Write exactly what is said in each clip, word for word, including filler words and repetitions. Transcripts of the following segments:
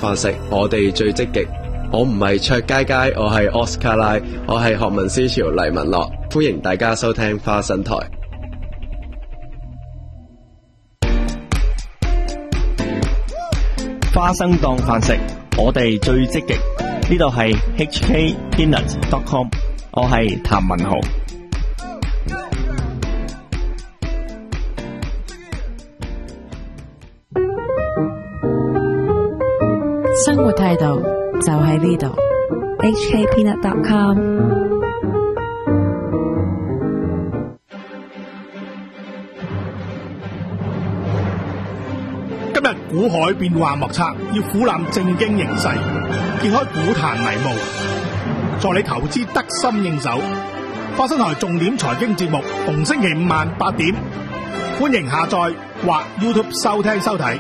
飯食，我哋最積極。我唔係卓佳佳，我係奧斯卡拉，我係學民思潮黎文樂，歡迎大家收聽花生台。 花生當飯食，我哋最積極。呢度係 H K Peanut dot com， 我係譚文豪。 生活態度就喺呢度 H K Peanut dot com。 今日股海變幻莫測，要俯覽正經形勢，揭開股壇迷霧，助你投資得心應手。花生台重點財經節目，逢星期五晚八點，歡迎下載或 YouTube 收聽收睇。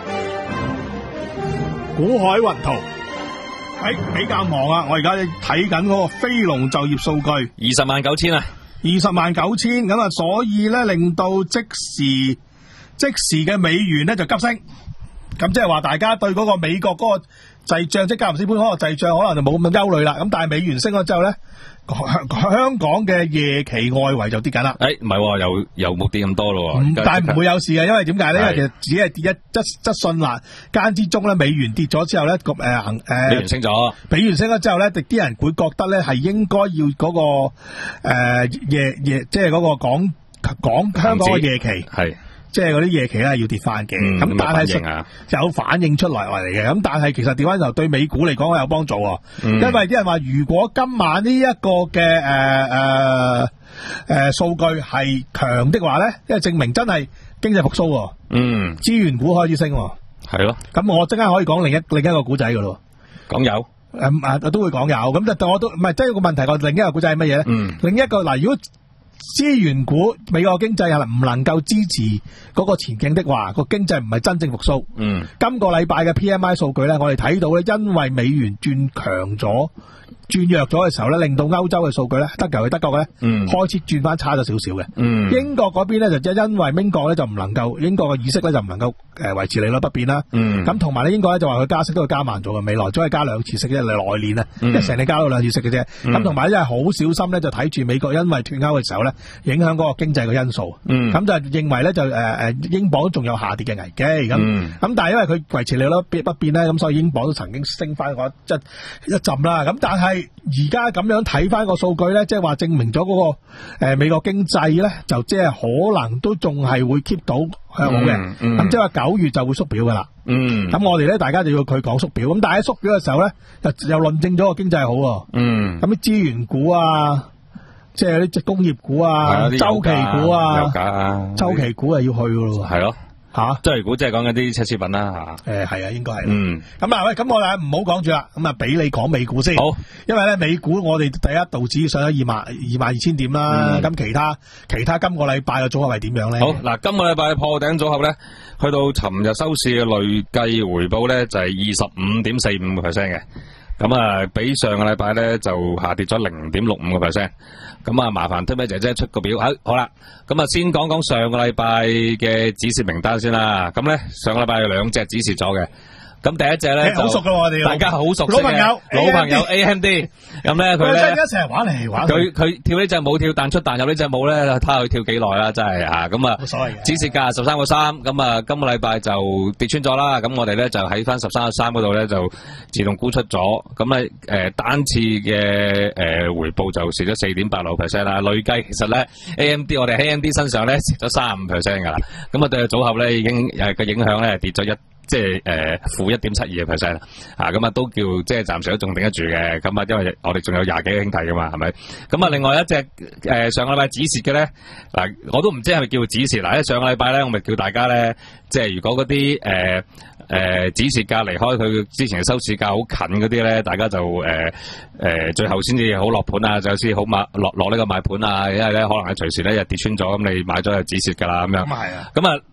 股海雲圖，喺、哎、比較忙啊！我而家睇緊嗰個非農就業數據， 二十萬九千啊， 二十萬九千咁啊，所以咧令到即時即時嘅美元咧就急升，咁即係話大家對嗰個美國嗰個滯脹，即係格林斯潘嗰個滯脹，可能就冇咁憂慮啦。咁但係美元升咗之後咧，香港嘅夜期外圍就跌緊啦。 誒，唔係，又又冇跌咁多咯。 嗯、但係唔會有事嘅，因為點解咧？因為其實只係跌一一則信啦，間之中咧，美元跌咗之後咧，咁誒行誒， 美元升咗， 美元升咗之後咧，啲人會覺得咧係應該要嗰、那個誒、呃、夜夜，即係嗰個講講香港嘅夜期係。即係嗰啲夜期咧要跌翻嘅，咁、嗯、但係、啊、有反應出嚟嚟嘅，咁但係其實調翻就對美股嚟講有幫助、嗯，因為啲人話如果今晚呢一個嘅誒誒誒數據係強的話咧，因為證明真係經濟復甦，嗯，資源股開始升，係咯，咁我即刻可以講另一另一個古仔噶咯， 講有， 誒啊都會講有，咁但我都唔係，即係個問題個另一個古仔係乜嘢咧？嗯，另一個嗱，如果資源股美國經濟係唔能夠支持嗰個前景的話，個經濟唔係真正復甦。嗯，今個禮拜嘅 P M I 數據咧，我哋睇到咧，因為美元轉強咗、轉弱咗嘅時候咧，令到歐洲嘅數據咧，德國嘅德國咧，嗯，開始轉翻差咗少少嘅。嗯，英國嗰邊咧就即係因為英國咧就唔能夠，英國嘅議息咧就唔能夠誒維持利率不變啦。嗯，咁同埋咧英國咧就話佢加息都會加慢咗嘅，未來只係加兩次息啫，來年啊，即係成年加到兩次息嘅啫。咁同埋咧係好小心咧，就睇住美國因為脫歐嘅時候咧，影響嗰個經濟嘅因素。嗯，咁就認為咧就誒誒英鎊仲有下跌嘅危機。咁咁、嗯、但係因為佢維持利率不變咧，咁所以英鎊都曾經升翻嗰一一陣啦。咁但係而家咁樣睇翻個數據咧，即係話證明咗嗰、那個誒、呃、美國經濟咧，就即係可能都仲係會 keep 到向好嘅。咁、嗯嗯、即係話九月就會縮表噶啦。嗯，咁我哋咧，大家就要佢講縮表。咁但係喺縮表嘅時候咧，又又論證咗個經濟好。嗯，咁啲資源股啊，即係啲工業股啊，周期股啊，周期股啊要去噶咯。係咯。吓，周期股即係講緊啲奢侈品啦，吓。誒，係啊，應該係。嗯。咁啊，喂，咁我哋唔好講住啦，咁啊，俾你講美股先。好。因為咧，美股我哋第一道指上咗二萬二萬二千點啦。咁、嗯、其他其他今個禮拜嘅組合係點樣咧？ 好，嗱，今個禮拜嘅破頂組合咧，去到尋日收市嘅累計回報咧就係二十五點四五個 percent 嘅。咁啊，比上個禮拜咧就下跌咗零點六五個 percent。咁啊，麻煩推咩姐姐出個表。好，好啦，咁啊，先講講上個禮拜嘅指示名單先啦。咁咧，上個禮拜有兩隻指示咗嘅。咁第一隻咧，好熟噶，我哋大家好熟悉嘅老朋友，老朋友 A M D。咁咧佢咧，而家成日玩嚟玩去。佢佢跳呢隻舞跳彈出彈入呢隻舞咧，睇下佢跳幾耐啦，真係吓。咁啊，冇所謂嘅。指示價十三個三，咁啊，今個禮拜就跌穿咗啦。咁我哋咧就喺翻十三個三嗰度咧就自動沽出咗。咁咧誒單次嘅誒回報就蝕咗四點八六 percent 啦。累計其實咧 A M D 我哋喺 A M D 身上咧蝕咗三十五 percent 噶啦。咁啊對個組合咧已經誒個影響咧跌咗一。即係誒負一點七二嘅 percent 啦，啊咁啊都叫即係暫時都仲頂得住嘅，咁啊因為我哋仲有廿幾個兄弟噶嘛，係咪？咁啊另外一隻誒、呃、上個禮拜指示嘅咧，嗱我都唔知係咪叫指示，嗱喺上個禮拜咧我咪叫大家咧，即係如果嗰啲誒誒指示價離開佢之前嘅收市價好近嗰啲咧，大家就誒誒、呃呃、最後先至好落盤啊，就先好買落落呢個買盤啊，因為咧可能係隨時咧又跌穿咗，咁你買咗就指示噶啦咁樣。咁啊。咁啊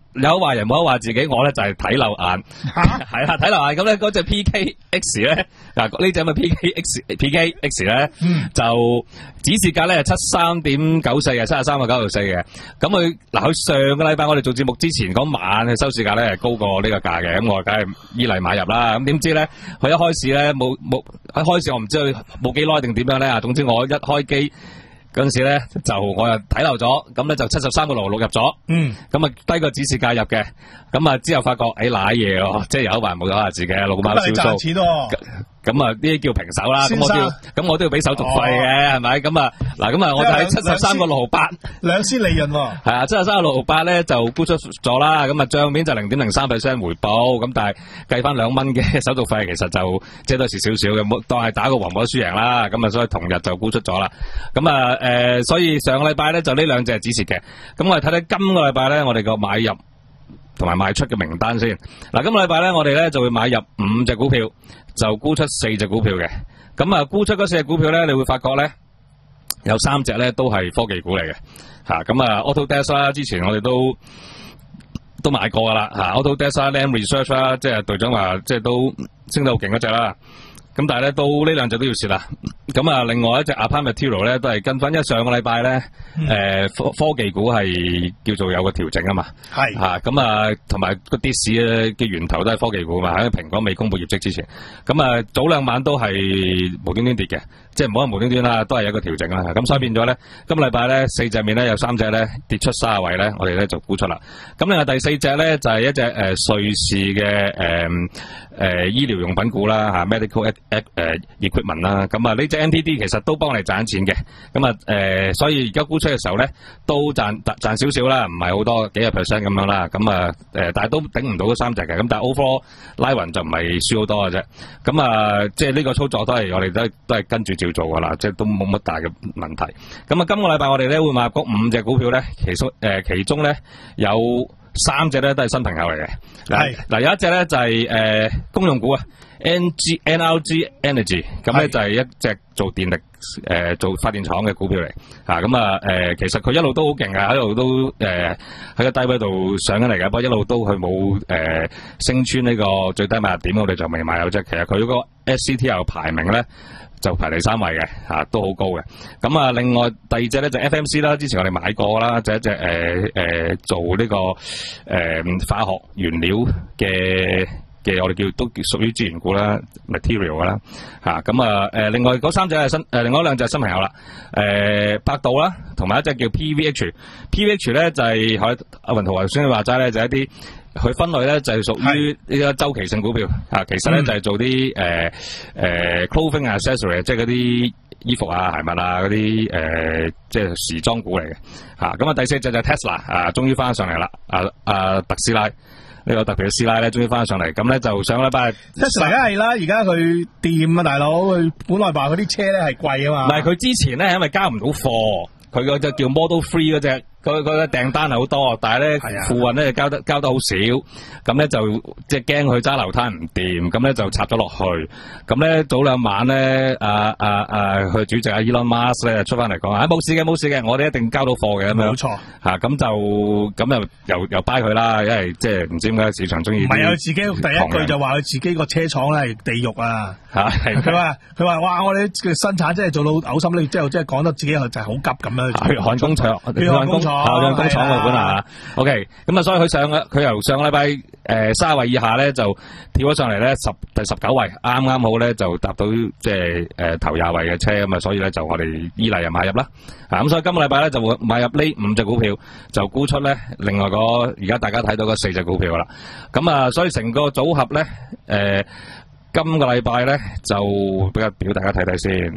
有話人冇得話自己，我咧就係睇漏眼，係啦睇漏眼咁咧嗰隻 P K X 咧嗱呢隻咁嘅 P K X P K X 咧、嗯、就指示價咧係七三點九四嘅，七十三個九毫四嘅。咁佢嗱佢上個禮拜我哋做節目之前嗰晚嘅收市價咧係高過呢個價嘅，咁我梗係依例買入啦。咁點知咧佢一開始咧冇冇一開始我唔知佢冇幾耐定點樣咧啊，總之我一開機。嗰陣時咧就我又睇漏咗，咁咧就七十三個六六入咗，嗯，咁啊低個指示價入嘅，咁啊之後發覺誒瀨嘢喎，即係有還冇有下自己六貓少數，咁啊呢啲叫平手啦，咁我都要，咁我都要俾手續費嘅，係咪？咁啊嗱，咁啊我就喺七十三個六毫八，兩仙利潤喎，係啊，七十三個六毫八咧就沽出咗啦，咁啊帳面就零點零三 percent 回報，咁但係計翻兩蚊嘅手續費，其實就即係都係少少嘅，冇當係打個和冇得輸贏啦，咁啊所以同日就沽出咗啦，咁啊誒，所以上個禮拜咧就呢兩隻係指示嘅，咁我哋睇睇今個禮拜咧我哋個買入同埋賣出嘅名單先。嗱，今個禮拜咧我哋咧就會買入五隻股票，就沽出四隻股票嘅。咁啊沽出嗰四隻股票咧，你會發覺咧有三隻咧都係科技股嚟嘅，吓咁啊 Autodesk 啦，之前我哋都都買過噶啦，吓 Autodesk 啦 Lam Research 啦，即係隊長話即係都升得好勁嗰隻啦。咁但係咧，到呢兩隻都要蝕啦。咁啊，另外一隻 Applied Materials 咧，都係跟翻，因為上個禮拜咧，誒、嗯呃、科科技股係叫做有個調整啊嘛。係吓咁啊，同埋個跌市嘅源頭都係科技股嘛。喺蘋果未公布業績之前，咁啊早兩晚都係無端端跌嘅，即係唔好話無端端啦，都係有個調整啦。咁所以變咗咧，今個禮拜咧四隻面咧有三隻咧跌出卅位咧，我哋咧就沽出啦。咁另外第四隻咧就係、是、一隻誒、呃、瑞士嘅誒誒醫療用品股啦吓 ，medical誒誒 equipment 啦。咁啊呢隻 M T D 其實都幫你賺錢嘅。咁啊誒，所以而家沽出嘅時候咧都賺賺少少啦，唔係好多幾個 percent 咁樣啦。咁啊誒，但係都頂唔到嗰三隻嘅。咁但係 overall 拉勻就唔係輸好多嘅啫。咁啊即係呢個操作都係我哋都都係跟住照做噶啦，即係都冇乜大嘅問題。咁啊今個禮拜我哋咧會買入嗰五隻股票咧，其中誒、呃、其中咧有三隻咧都係新朋友嚟嘅。係嗱有一隻咧就係、是、誒、呃、公用股啊 ，N G N R G Energy， 咁咧就係一隻做電力誒、呃、做發電廠嘅股票嚟吓。咁啊誒、呃、其實佢一路都好勁啊，一路都誒喺、呃、個低位度上緊嚟嘅，不過一路都佢冇誒升穿呢個最低買入點，我哋就未買有啫。其實佢嗰個 S C T L 排名咧就排第三位嘅吓、啊，都好高嘅。咁啊，另外第二隻咧就 F M C 啦，之前我哋買過啦，就一隻誒誒做呢、這個誒、呃、化學原料嘅嘅，我哋叫都屬於資源股啦 ，material 啦吓。咁啊誒、呃，另外嗰三隻係新誒、呃，另外兩隻係新朋友啦。誒、呃，百度啦，同埋一隻叫 P V H，P V H 咧就係喺阿雲圖頭先話齋咧，就係、一啲。佢分類咧就係屬於呢個周期性股票啊，其實咧、嗯、就係、是、做啲誒誒 clothing accessory， 即係嗰啲衣服啊、鞋襪啊嗰啲誒，即係時裝股嚟嘅吓。咁啊，第四隻就係 Tesla 啊，終於翻上嚟啦！啊啊，特斯拉呢、這個特別嘅斯拉咧，終於翻上嚟。咁咧就上個禮拜 Tesla 梗係啦，而家佢掂啊，大佬，佢本來話嗰啲車咧係貴啊嘛。唔係佢之前咧，因為交唔到貨，佢嗰隻叫 Model Three 嗰隻。佢佢嘅訂單係好多，但係咧付運咧交得交得好少，咁咧就即係驚佢揸流攤唔掂，咁咧就插咗落去。咁咧早兩晚咧，阿阿阿佢主席阿 Elon Musk 咧出翻嚟講，啊冇事嘅冇事嘅，我哋一定交到貨嘅咁樣。冇錯嚇，咁就咁又又又掰佢啦，因為即係唔知點解市場中意。唔係啊，自己第一句就話佢自己個車廠咧係地獄啊嚇！佢話佢話哇，我哋嘅生產真係做到嘔心瀝，之後即係講得自己就係好急咁樣。血汗工廠，血汗工廠。效養工廠嘅本啊 ，OK，咁啊，所以佢上嘅佢由上個禮拜誒卅位以下咧就跳咗上嚟咧十第十九位，啱啱好咧就達到即係誒頭廿位嘅車咁啊，所以咧就我哋依例又買入啦，啊咁所以今個禮拜咧就會買入呢五隻股票，就沽出咧另外嗰而家大家睇到嗰四隻股票啦，咁啊，所以成個組合咧誒、呃、今個禮拜咧就比較表大家睇睇先。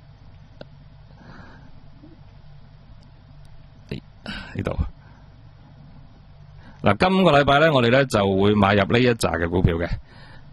呢度嗱，今個禮拜咧，我哋咧就會買入呢一紮嘅股票嘅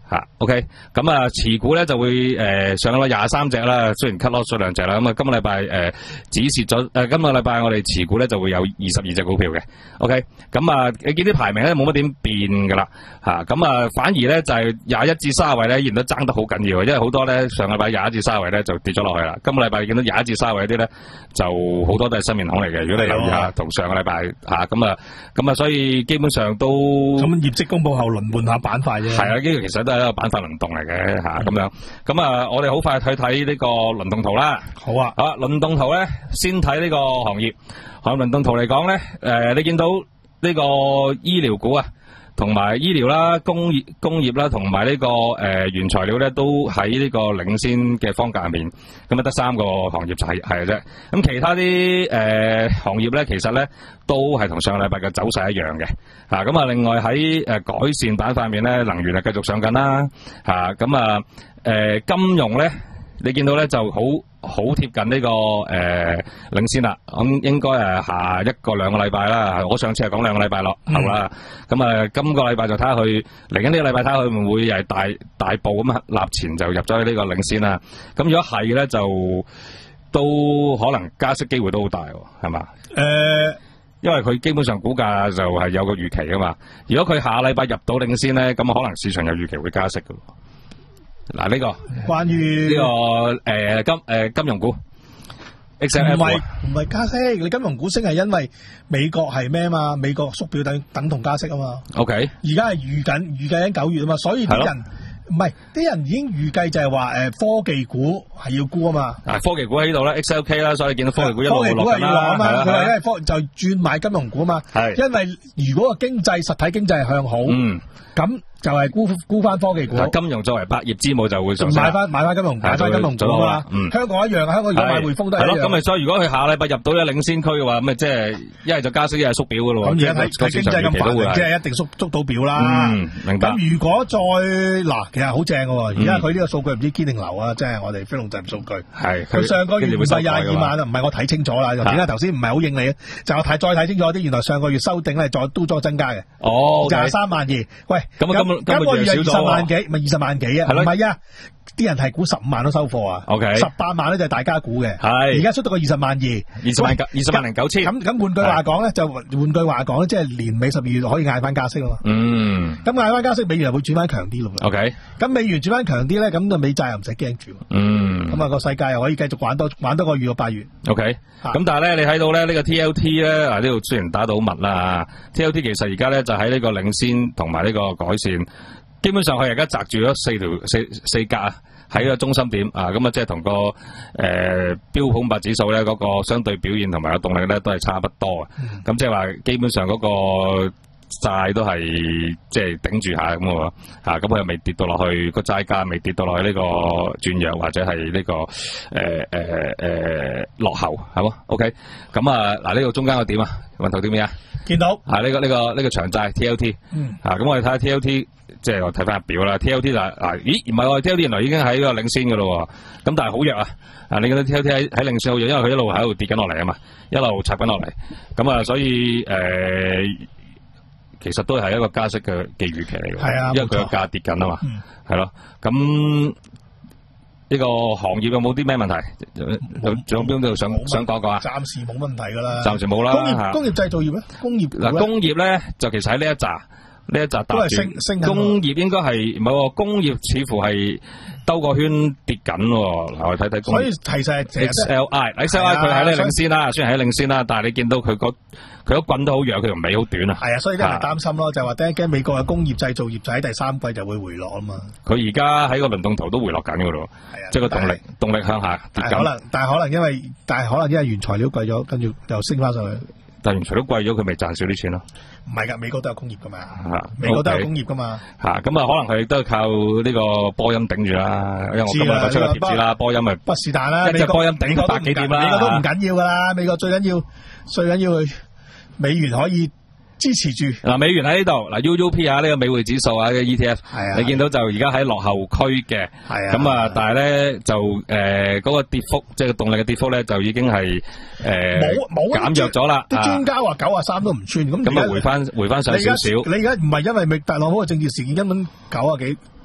吓、啊、，OK， 咁啊，持股咧就會誒、呃、上咗廿三隻啦，雖然 cut loss 咗兩隻啦，咁啊，今個禮拜誒止蝕咗，誒，今個禮拜我哋持股咧就會有二十二隻股票嘅 ，OK， 咁啊，你見啲排名咧冇乜點變噶啦，吓，咁啊，反而咧就係廿一至卅位咧，依然都爭得好緊要，因為好多咧上個禮拜廿一至卅位咧就跌咗落去啦，今個禮拜見到廿一至卅位啲咧就好多都係新面孔嚟嘅，如果你留意下同上個禮拜吓，咁啊，咁啊，所以基本上都咁業績公布後輪換下板塊啫， 係啊，呢個其實都係一個板塊輪動嚟嘅吓，咁樣，咁啊，我哋好快睇睇呢個輪動圖啦。 好啊， 好啊，輪動圖咧，先睇呢個行業。行業輪動圖嚟講咧，誒，你見到呢個醫療股啊，同埋醫療啦、工業、工業啦，同埋呢個誒原材料咧，都喺呢個領先嘅方格入面。咁啊，得三個行業就係係嘅啫。咁其他啲誒行業咧，其實咧都係同上個禮拜嘅走勢一樣嘅。吓，咁啊，另外喺誒改善板塊面咧，能源係繼續上緊啦。吓，咁啊，誒金融咧。你見到咧就好好貼近呢、這個誒、呃、領先啦，咁應該誒下一個兩個禮拜啦。我上次係講兩個禮拜落後啦，咁啊、嗯、今個禮拜就睇下佢嚟緊呢個禮拜睇下佢會唔會係大大步咁立前就入咗呢個領先啦。咁如果係咧就都可能加息機會都好大，係嘛？誒、呃，因為佢基本上股價就係有個預期噶嘛。如果佢下禮拜入到領先咧，咁可能市場有預期會加息噶。嗱，呢個關於呢個誒金誒金融股，唔係唔係加息？你金融股升係因為美國係咩嘛？美國縮表等等同加息啊嘛。OK，而家係預緊預計緊九月啊嘛，所以啲人唔係啲人已經預計就係話誒科技股係要沽啊嘛。啊，科技股喺呢度咧 ，X L K 啦，所以見到科技股一路落緊啦。佢話因為科就轉買金融股啊嘛。係，因為如果個經濟實體經濟係向好，嗯，咁。就係沽沽翻科技股，金融作為百業之母就會上升，買翻買翻金融，買翻金融股啦。香港一樣，香港如果買匯豐都係一樣。係咯，咁咪所以如果佢下禮拜入到一領先區嘅話，咁咪即係一係就加息，一係縮表噶咯。咁而家睇睇經濟咁繁榮，即係一定縮縮到表啦。嗯，明白。咁如果再嗱，其實好正嘅，而家佢呢個數據唔知堅定流啊，即係我哋飛龍陣數據。係佢上個月唔係廿二萬啊，唔係我睇清楚啦。點解頭先唔係好應你？就我睇再睇清楚啲，原來上個月修訂咧，再都再增加嘅。哦，廿三萬二。喂，咁啊。今個月係二十萬幾，咪二十萬幾啊？唔係啊，啲人係估十五萬都收貨啊。O K， 十八萬咧就係大家估嘅。係，而家出到個二十萬二，二十萬九，二十萬零九千。咁咁換句話講咧，就換句話講咧，即係年尾十二月可以嗌翻加息啊嘛。嗯。咁嗌翻加息，美元又會轉翻強啲咯。O K。咁美元轉翻強啲咧，咁就美債又唔使驚住。嗯。咁啊個世界又可以繼續玩多玩多個月個八月。O K。咁但係咧，你睇到咧呢個 T L T 咧，啊呢度雖然打到好密啦 ，T L T 其實而家咧就喺呢個領先同埋呢個改善。基本上佢而家擲住咗四條四四格啊，喺個中心點啊，咁啊即係同個誒、呃、標普五百指數咧嗰個相對表現同埋個動力咧都係差不多啊。咁即係話基本上嗰個債都係即係頂住下咁喎嚇，咁佢又未跌到落去，個債價未跌到落去呢個轉弱或者係呢、這個誒誒誒落後係冇 OK。咁啊嗱呢個中間個點啊，問頭點咩啊？見到啊呢、這個呢、這個呢、這個長債 T L T 嗯啊，咁我哋睇下 T L T。即係我睇翻表啦 ，T L T 就嗱，咦唔係喎 ，T L T 原來已經喺個領先噶咯，咁但係好弱啊！啊，你覺得 T L T 喺喺領先好弱，因為佢一路喺度跌緊落嚟啊嘛，一路插緊落嚟，咁啊，所以誒、呃，其實都係一個加息嘅嘅預期嚟嘅，係啊，因為佢個價跌緊啊嘛，係咯，咁呢個行業有冇啲咩問題？有仲有邊度想想講講啊？暫時冇問題噶啦，暫時冇啦。工業工業製造業咧，工業嗱工業咧就其實喺呢一紮。呢一集都係升升緊，工業應該係唔係喎？工業似乎係兜個圈跌緊喎。嗱，我睇睇工業。所以其實係 X L I，X L I 佢喺呢領先啦，雖然喺領先啦，但係你見到佢個佢個棍都好弱，佢條尾好短啊。係啊，所以啲人擔心咯，就係話驚驚美國嘅工業製造業就喺第三季就會回落啊嘛。佢而家喺個輪動圖都回落緊㗎咯，即係個動力動力向下跌緊。可能，但係可能因為但係可能因為原材料貴咗，跟住又升翻上去。但係原材料貴咗，佢咪賺少啲錢咯？唔係噶，美國都有工業噶嘛，美國都有工業噶嘛。吓咁啊，可能佢都係靠呢個波音頂住啦。因為我今日就出個貼紙啦，波音咪不是但啦，一隻波音頂百幾點啦。美國都唔緊要噶啦，美國最緊要最緊要佢美元可以支持住。嗱，美元喺呢度，嗱 U U P 啊，呢個美匯指數啊，呢個 E T F， 你見到就而家喺落後區嘅，咁啊，但係咧就誒嗰個跌幅，即係個動力嘅跌幅咧，就已經係誒冇冇減弱咗啦。啲專家話九啊三都唔穿，咁咁啊回翻回翻上少少。你而家唔係因為特朗普嘅政治事件，根本九啊幾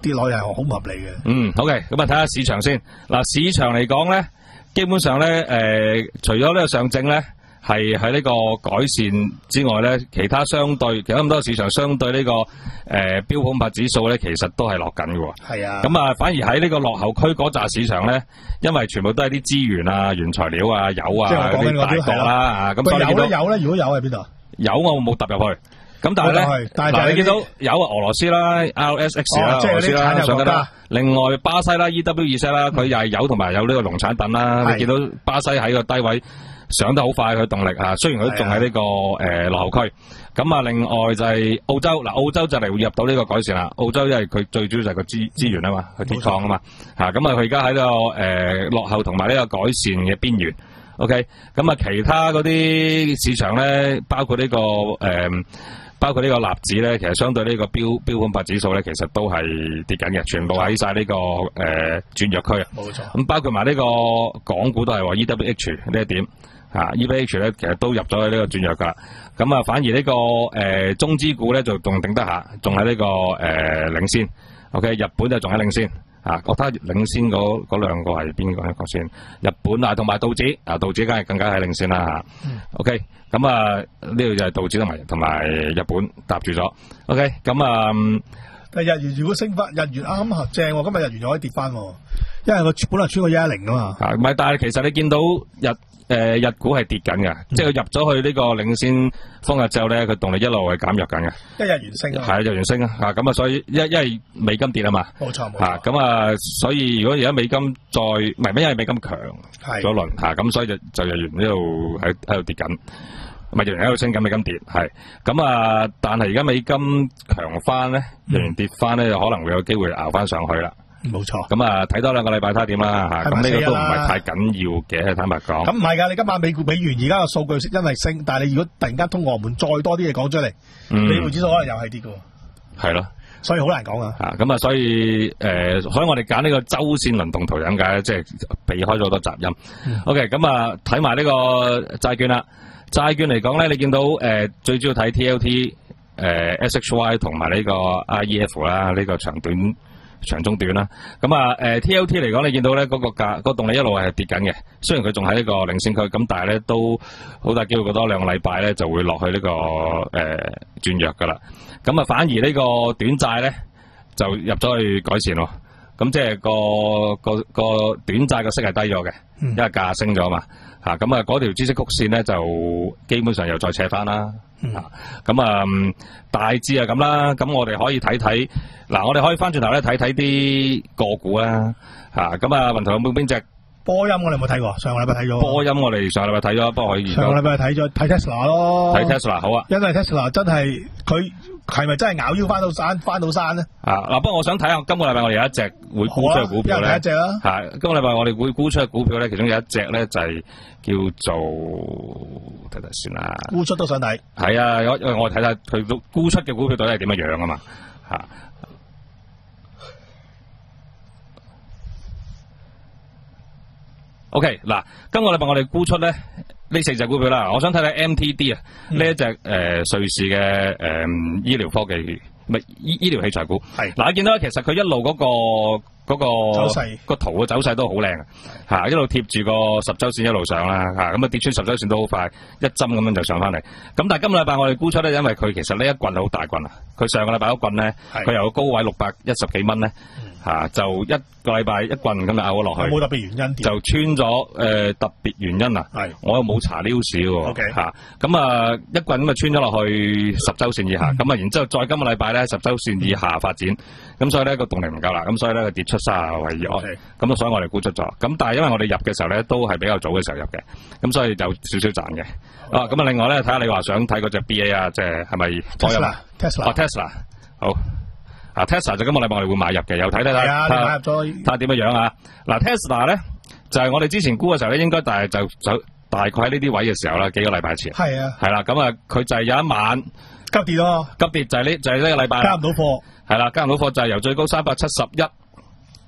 跌落去係好唔合理嘅。 嗯，好嘅，咁啊睇下市場先。嗱，市場嚟講咧，基本上咧，誒、呃，除咗呢個上證咧係喺呢個改善之外咧，其他相對其他咁多市場相對呢、這個誒、呃、標普五百指數咧，其實都係落緊嘅。 係啊。 咁啊，反而喺呢個落後區嗰扎市場咧，因為全部都係啲資源啊、原材料啊、油啊嗰啲大國啦，啊，咁所以你見到有咧，如果有喺邊度？ 有我冇踏入去。咁但係咧，嗱你見到有啊俄羅斯啦、R S X 啦、俄羅斯啦上緊啦，另外巴西啦、E W 二 set 啦，佢又係有同埋有呢個農產品啦。你見到巴西喺個低位上得好快，佢動力嚇，雖然佢仲喺呢個誒落後區。咁啊，另外就係澳洲嗱，澳洲就嚟會入到呢個改善啦。澳洲因為佢最主要就係個資資源啊嘛，佢鐵礦啊嘛嚇。咁啊，佢而家喺呢個誒落後同埋呢個改善嘅邊緣。OK，咁啊，其他嗰啲市場咧，包括呢個誒。包括呢個納指咧，其實相對呢個標標普五百指數咧，其實都係跌緊嘅，全部喺晒呢個誒轉弱區啊。冇錯。咁包括埋呢個港股都係話 E W H 呢一點啊 ，E W H 咧其實都入咗去呢個轉弱噶啦。咁啊，反而呢、這個誒、呃、中資股咧就仲頂得下，仲喺呢個誒、呃、領先。OK， 日本就仲喺領先。啊，我睇領先嗰嗰兩個係邊個一個先？日本啊，同埋道指啊，道指梗係更加係領先啦嚇。嗯、OK，咁啊呢度就係道指同埋同埋日本搭住咗。OK，咁啊， 但係日元如果升翻，日元啱啱正喎，今日日元又可以跌翻喎，因為佢本來穿過一一零啊嘛。啊， 唔係，但係其實你見到日。誒、呃，日股係跌緊嘅，嗯、即係佢入咗去呢個領先風日之後咧，佢動力一路係減弱緊嘅。 一日元升啊， 係日元升啊，吓咁啊，所以一因為美金跌啊嘛， 冇錯冇錯， 吓咁啊，所以如果而家美金再唔係，因為美金強咗輪吓，咁所以就就日元呢度喺喺度跌緊，咪日元喺度升緊，美金跌係，咁啊，但係而家美金強翻咧，日元跌翻咧，就可能會有機會熬翻上去啦。 冇錯， 咁啊睇多兩個禮拜睇下點啦吓，咁呢個都唔係太緊要嘅，坦白講。咁唔係噶，你今晚美股美元而家個數據因為升，但係你如果突然間通俄門再多啲嘢講出嚟， 嗯、 美匯指數可能又係跌噶。係咯， 所以好難講啊。 吓咁啊，所以誒、呃，所以我哋揀呢個周線輪動圖點解？即係避開咗好多雜音。嗯、OK，咁啊睇埋呢個債券啦。債券嚟講咧，你見到誒、呃、最主要睇 T L T、誒、呃、S H Y 同埋呢個 I E F 啦，呢、這個長短。長中短啦，咁啊，誒 T L T 嚟講，你見到咧嗰個價、嗰個動力一路係跌緊嘅。雖然佢仲喺呢個領先區，咁但係咧都好大機會過多兩個禮拜咧就會落去呢、呢個誒、呃、轉弱噶啦。咁啊，反而呢個短債咧就入咗去改善咯。咁即係個個個短債個息係低咗嘅，因為價升咗嘛。嚇咁啊，嗰條孳息曲線咧就基本上又再扯翻啦。嚇咁啊，大致係咁啦。咁我哋可以睇睇嗱，我哋可以翻轉頭咧睇睇啲個股啦。嚇咁啊，雲圖有冇邊隻？ 波音我哋有冇睇過？上個禮拜睇咗。 波音我哋上個禮拜睇咗，不過可以。 上個禮拜睇咗睇 Tesla 咯。 睇 Tesla 好啊。 因為 Tesla 真係佢係咪真係咬腰翻到山翻到山咧？ 啊嗱，不過我想睇下今個禮拜我哋有一隻會沽出嘅股票咧。 一隻啦。 係今個禮拜我哋會沽出嘅股票咧，其中有一隻咧就係叫做睇睇先啦。 沽出都想睇。係啊，因為我睇睇佢沽出嘅股票到底係點樣樣啊嘛嚇。OK， 嗱，今個禮拜我哋沽出咧呢四隻股票啦，我想睇睇 M T D 啊，呢、嗯、一隻誒、呃、瑞士嘅誒、呃、醫療科技唔係醫醫療器材股。係嗱，你見到其實佢一路嗰、那個嗰、那個走勢個圖嘅走勢都好靚嚇，一路貼住個十周線一路上啦嚇，咁啊跌穿十周線都好快，一針咁樣就上翻嚟。咁但係今個禮拜我哋沽出咧，因為佢其實呢一棍好大棍啊，佢上個禮拜嗰棍咧，佢由個高位六百一十幾蚊咧。吓、啊、就一個禮拜一棍咁就拗咗落去， 有冇特別原因？ 就穿咗誒、呃、特別原因啊！係我又冇查 news 喎。O K 吓咁啊一棍咁啊穿咗落去十周線以下，咁啊、嗯、然之後再今個禮拜咧十周線以下發展，咁、嗯、所以咧個動力唔夠啦，咁所以咧佢跌出卅位以外，咁啊 Okay. 所以我哋沽出咗。咁但係因為我哋入嘅時候咧都係比較早嘅時候入嘅，咁所以就少少賺嘅。Okay. 啊咁啊另外咧睇下你話想睇嗰隻 B A 啊，即係係咪 Tesla？Tesla 哦 Tesla 好。啊 Tesla 就今個禮拜我哋會買入嘅，又睇睇睇，睇下睇下點樣樣啊！嗱 Tesla 咧就係、是、我哋之前沽嘅時候咧，應該大係就就大概喺呢啲位嘅時候啦，幾個禮拜前係啊，係啦，咁啊佢就係有一晚急跌咯， 急跌就係呢就係呢個禮拜加唔到貨， 係啦，加唔到貨就係由最高三百七十一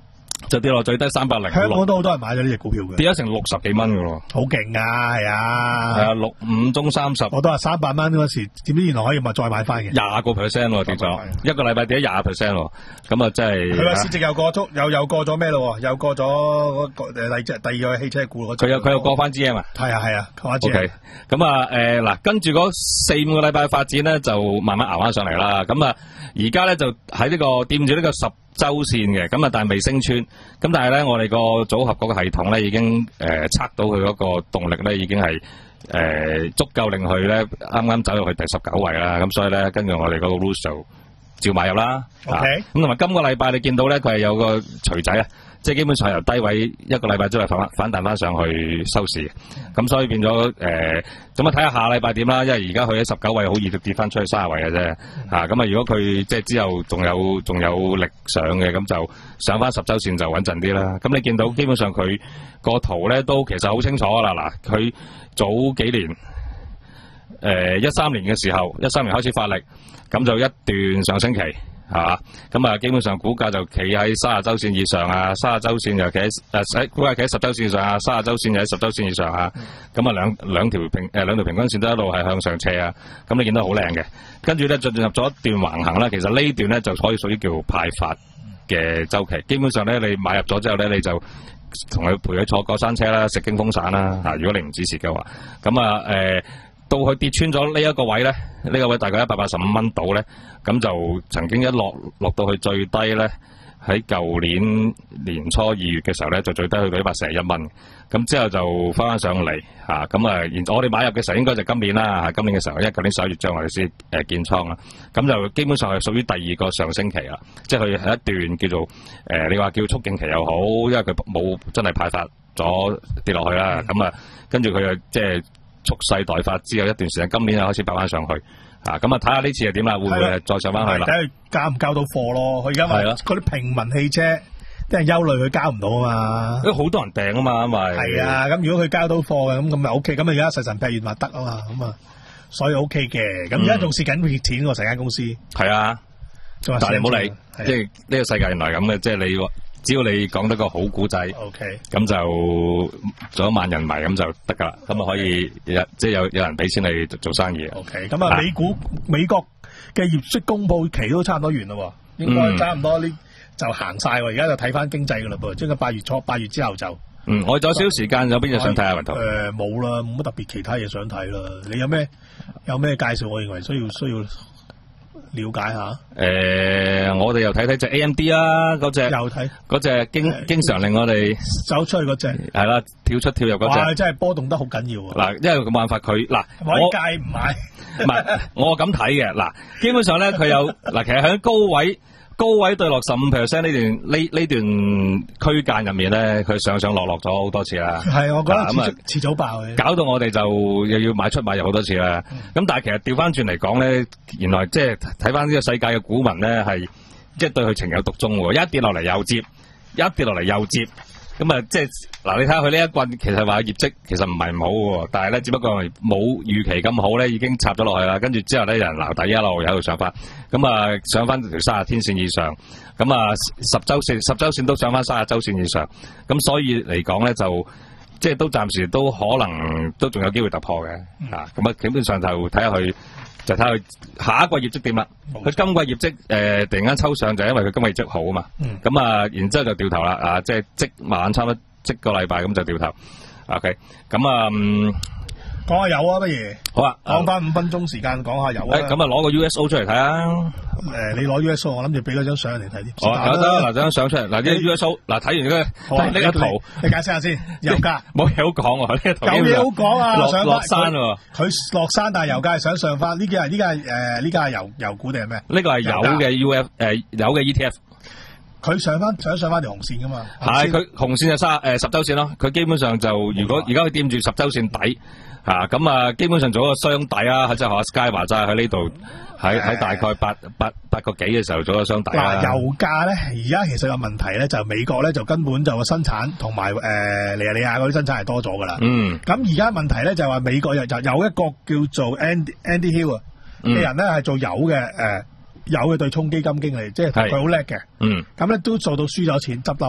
就跌落最低三百零香港六， 都好多人買咗呢隻股票嘅， 跌咗成六十幾蚊噶咯。 好勁啊，係啊， 係啊，六五中三十， 我都話三百蚊嗰時，點知原來可以咪再買翻嘅， 廿個 percent 喎跌咗，一個禮拜跌咗廿 percent 喎，咁啊真係。 佢話市值又過足，又又過咗咩咯？又過咗嗰個誒，第第二個汽車股嗰隻佢又佢又過翻 G M 啊？ 係啊係啊，過翻 G O M。 K， 咁啊誒嗱，跟住嗰四五個禮拜發展咧，就慢慢熬翻上嚟啦。咁啊，而家咧就喺呢個掂住呢個十周線嘅，咁啊但係未升穿。咁但係咧，我哋個組合嗰個系統咧已經誒測到佢嗰個動力咧已經係誒足夠令佢咧啱啱走入去第十九位啦。咁所以咧，根據我哋嗰個 rules 就照買入啦。 OK。 咁同埋今個禮拜你見到咧，佢係有個錘仔啊。即係基本上由低位一個禮拜之內反反彈翻上去收市，咁所以變咗誒，咁啊睇下下禮拜點啦，因為而家佢喺十九位好易就跌翻出去三十位嘅啫，嚇咁啊如果佢即係之後仲有仲有力上嘅，咁就上翻十週線就穩陣啲啦。咁你見到基本上佢個圖咧都其實好清楚啦，嗱佢早幾年誒一三年嘅時候，一三年開始發力，咁就一段上升期。係嘛？咁啊，基本上股價就企喺三十周線以上啊，三十周線又企喺誒喺股價企喺十周線以上啊，三十周線又喺十周線以上啊。咁啊，兩兩條平誒兩條平均線都一路係向上斜啊。咁你見到好靚嘅，跟住咧進入咗一段橫行啦。其實呢段咧就可以屬於叫派發嘅周期。基本上咧，你買入咗之後咧，你就同佢陪佢坐過山車啦，食驚風散啦。啊，如果你唔止蝕嘅話，咁啊誒。呃到佢跌穿咗呢一個位咧，呢、這個位大概一百八十五蚊度咧，咁就曾經一落落到去最低咧，喺舊年年初二月嘅時候咧，就最低去到一百四十一蚊，咁之後就翻翻上嚟嚇，咁啊，然我哋買入嘅時候應該就今年啦，今年嘅時候，因為舊年十一月將我哋先誒建倉啦，咁就基本上係屬於第二個上升期啦，即係佢係一段叫做誒、呃，你話叫促進期又好，因為佢冇真係派發咗跌落去啦，咁啊，跟住佢又即係。蓄勢待發之後一段時間，今年又開始擺翻上去，啊咁啊睇下呢次係點啦，會唔會係再上翻去啦？ 睇佢交唔交到貨咯。佢而家話嗰啲平民汽車，啲人憂慮佢交唔到啊嘛。因為好多人訂啊嘛，因為係啊，咁如果佢交到貨嘅，咁咁咪 O K。咁啊而家神神劈完話得啊嘛，咁啊所以 O K 嘅。咁而家仲蝕緊血錢喎，成間公司。係啊，但係你唔好理，即係呢個世界原來咁嘅，即係你。只要你講得個好古仔，咁、okay. 就做一萬人迷咁就得噶啦，咁啊可以即係有有人俾錢你做生意。 OK，咁啊美股美國嘅業績公佈期都差唔多完啦，應該差唔多呢就行晒喎。而家就睇翻經濟噶啦噃，即係八月初八月之後就。嗯， 我仲有少少時間，有邊嘢想睇下雲圖？ 誒冇啦，冇乜特別其他嘢想睇啦。你有咩有咩介紹？我認為需要需要。了解下，誒、 呃，我哋又睇睇隻 A M D 啦，嗰隻又睇嗰隻經經常令我哋走出去嗰隻，係啦，跳出跳入嗰隻， 哇，真係波動得好緊要啊！ 嗱，因為冇辦法佢嗱， 我戒唔買， 唔係我咁睇嘅，嗱，基本上咧佢有嗱，其實喺高位。高位對落十五 percent 呢段呢呢段區間入面咧，佢上上落落咗好多次啦。 係，我覺得遲早遲早爆嘅。 搞到我哋就又要買出買入好多次啦。咁、嗯、但係其實調翻轉嚟講咧，原來即係睇翻呢個世界嘅股民咧，係即係對佢情有獨鍾喎。一跌落嚟又接，一跌落嚟又接。咁啊，即係嗱，你睇下佢呢一棍，其實話業績其實唔係唔好喎，但係咧只不過係冇預期咁好咧，已經插咗落去啦。跟住之後咧，有人撈底一路喺度上翻，咁啊上翻條三十天線以上，咁啊十週線十週線都上翻三十週線以上，咁所以嚟講咧就即係都暫時都可能都仲有機會突破嘅嚇。咁啊基本上就睇下佢。就睇佢下一個業績點啦。佢今個業績誒、呃、突然間抽上，就係因為佢今個業績好啊嘛。咁、嗯、啊，然之後就掉頭啦。啊，即係即晚差唔多即個禮拜咁就掉頭。OK，咁啊，講、嗯、 下油啊，不如好啊， 講翻五分鐘時間講下油啊。 咁啊，攞個 U S O 出嚟睇啊。 誒、呃，你攞 U S O， 我諗住俾嗰張相嚟睇啲。 好，有得嗱張相出嚟。嗱，呢個 U S O， 嗱睇完呢個呢個圖， 你解釋下先。油價冇嘢好講喎，呢個圖有嘢好講啊！ 落落山喎， 佢落山，但係油價係想上翻。呢幾日呢個係誒呢個係油油股定係咩？ 呢個係油嘅 U F 誒油嘅 E T F。 佢上翻想上翻條紅線噶嘛？ 係佢紅線就三誒十週線咯。佢基本上就如果而家佢掂住十週線底。啊，咁啊，基本上做一個雙底啊，即係學 Sky 話齋喺呢度，喺喺大概八八八個幾嘅時候做一個雙底啦。 嗱，油價咧，而家其實有問題咧，就美國咧就根本就個生產同埋誒尼日利亞嗰啲生產係多咗噶啦。嗯。咁而家問題咧就係話美國又就有一個叫做 Andy Andy Hill 啊嘅人咧係做油嘅誒、呃、油嘅對沖基金經理，即係佢好叻嘅。嗯。咁咧都做到輸咗錢執笠。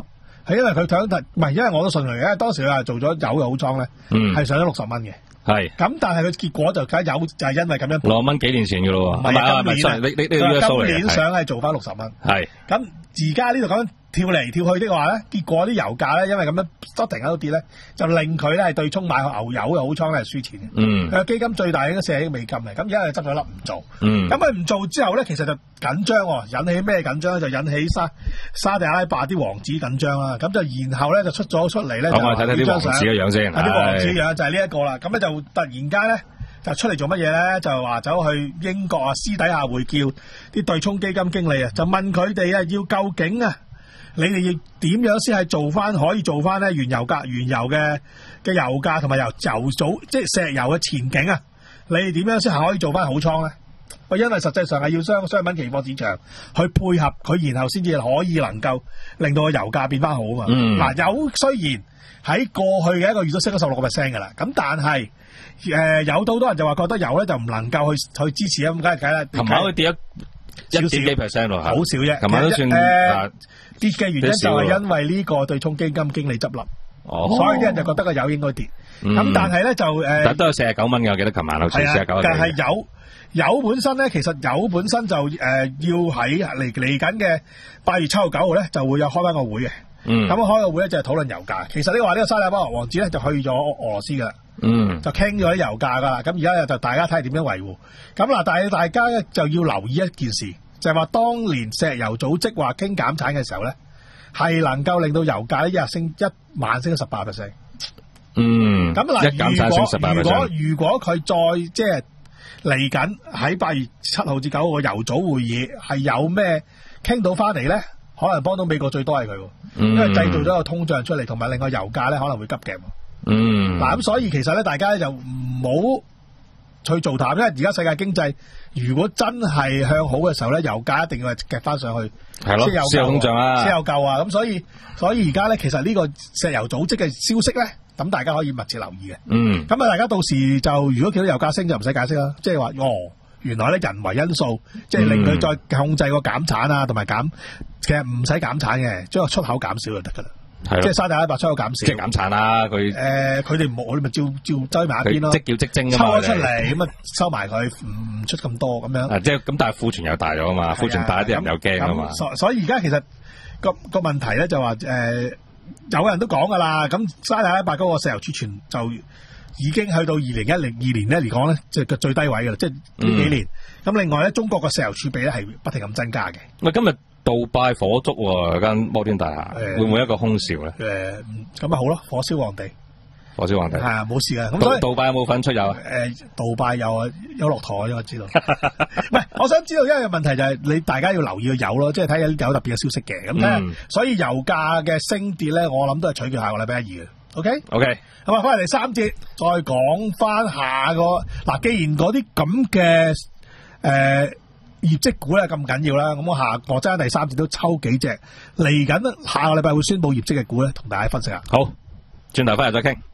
係因為佢想唔係，因為我都信佢嘅，因為當時佢係做咗油嘅好倉咧， 嗯， 係上咗六十蚊嘅。 係， 咁但係佢結果就梗係有，就係因為咁樣六蚊幾年前嘅咯喎， 唔係啊今年啊你你你呢個數嚟嘅， 今年想係做翻六十蚊。 係， 咁而家呢度咁樣跳嚟跳去的話咧，結果啲油價咧，因為咁樣不停喺度跌咧，就令佢咧係對沖買牛油嘅好倉咧係輸錢嘅。 嗯， 佢嘅基金最大應該四十億美金嚟，咁而家佢執咗粒唔做。 嗯， 咁佢唔做之後咧，其實就緊張喎，引起咩緊張咧？就引起沙沙地阿拉伯啲王子緊張啦。咁就然後咧就出咗出嚟咧， 咁我睇睇啲王子嘅樣先。 啲王子樣就係呢一個啦。咁咧就突然間咧就出嚟做乜嘢咧？就話走去英國啊，私底下會叫啲對沖基金經理啊，就問佢哋啊，要究竟啊，你哋要點樣先係做翻可以做翻咧原油價、原油嘅嘅油價同埋油油組即係石油嘅前景啊？你哋點樣先係可以做翻好倉咧？喂，因為實際上係要商商品期貨市場去配合佢，然後先至可以能夠令到個油價變翻好啊嘛。嗱、嗯，油雖然喺過去嘅一個月都升咗十六個 percent 㗎啦，咁但係誒、呃、有好多人就話覺得油咧就唔能夠去去支持啊，咁梗係梗啦。琴晚佢跌一一點幾 percent 咯，好少啫。 琴晚都算誒、呃、 跌嘅原因就係因為呢個對沖基金經理執笠，哦，所以啲人就覺得個油應該跌。咁、嗯、但係咧就誒，呃、但都有四十九蚊嘅，我記得琴晚好似四十九。 但係油油本身咧，其實油本身就誒、呃、要喺嚟嚟緊嘅八月七號九號咧就會有開翻個會嘅。嗯，咁開個會咧就係討論油價。其實呢個話呢個沙利波王子咧就去咗俄羅斯噶啦，嗯，就傾咗啲油價噶啦。咁而家就大家睇下點樣維護。咁嗱，但係大家咧就要留意一件事，就係、是、話當年石油組織話傾減產嘅時候咧，係能夠令到油價咧一日升一晚升咗十八 percent。嗯，咁嗱，一減產升十八 percent。如果如果佢再即係嚟緊喺八月七號至九號個油組會議係有咩傾到翻嚟咧？可能幫到美國最多係佢，嗯、因為製造咗個通脹出嚟，同埋另外油價咧可能會急嘅。嗯，嗱咁所以其實咧，大家就唔好去做淡，因為而家世界經濟如果真係向好嘅時候咧，油價一定要係夾翻上去，係咯，先有通脹啊，先有夠啊。咁所以所以而家咧，其實呢個石油組織嘅消息咧，咁大家可以密切留意嘅。嗯，咁啊，大家到時就如果見到油價升就唔使解釋啦，即係話哦。原來咧人為因素，即係令佢再控制個減產啊，同埋減，其實唔使減產嘅，將個出口減少就得噶啦。係，即係沙特阿拉伯出口減少，即係減產啦。佢誒，佢哋唔好，我哋咪照照追埋一邊咯。即叫即徵啊嘛，抽咗出嚟咁啊，收埋佢，唔出咁多咁樣。啊，即係咁，但係庫存又大咗啊嘛，庫存大，啲人又驚啊嘛。所所以而家其實個個問題咧就話誒、呃，有人都講噶啦，咁沙特阿拉伯嗰個石油儲存就。已經去到二零一零二年咧嚟講咧，即係個最低位嘅啦，即係呢幾年。咁、嗯、另外咧，中國個石油儲備咧係不停咁增加嘅。喂，今日杜拜火燭喎，間摩天大廈、呃、會唔會一個空少咧？誒、呃，咁啊好咯，火燒皇帝，火燒皇帝係啊，冇事嘅。咁所以杜拜有冇份出油啊？誒、呃，杜拜有啊，有落台啊，我知道。唔係，我想知道，因為問題就係你大家要留意個油咯，即係睇下有特別嘅消息嘅。咁睇下，所以油價嘅升跌咧，我諗都係取決下個禮拜一二嘅。OK OK，咁啊，翻嚟第三節，再講翻下個嗱，既然嗰啲咁嘅誒業績股咧咁緊要啦，咁我下我爭第三節都抽幾隻嚟緊，下個禮拜會宣布業績嘅股咧，同大家分析下。好，轉頭翻嚟再傾。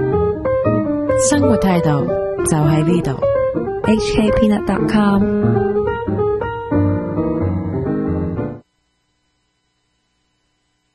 生活態度就喺呢度。H K Peanut dot com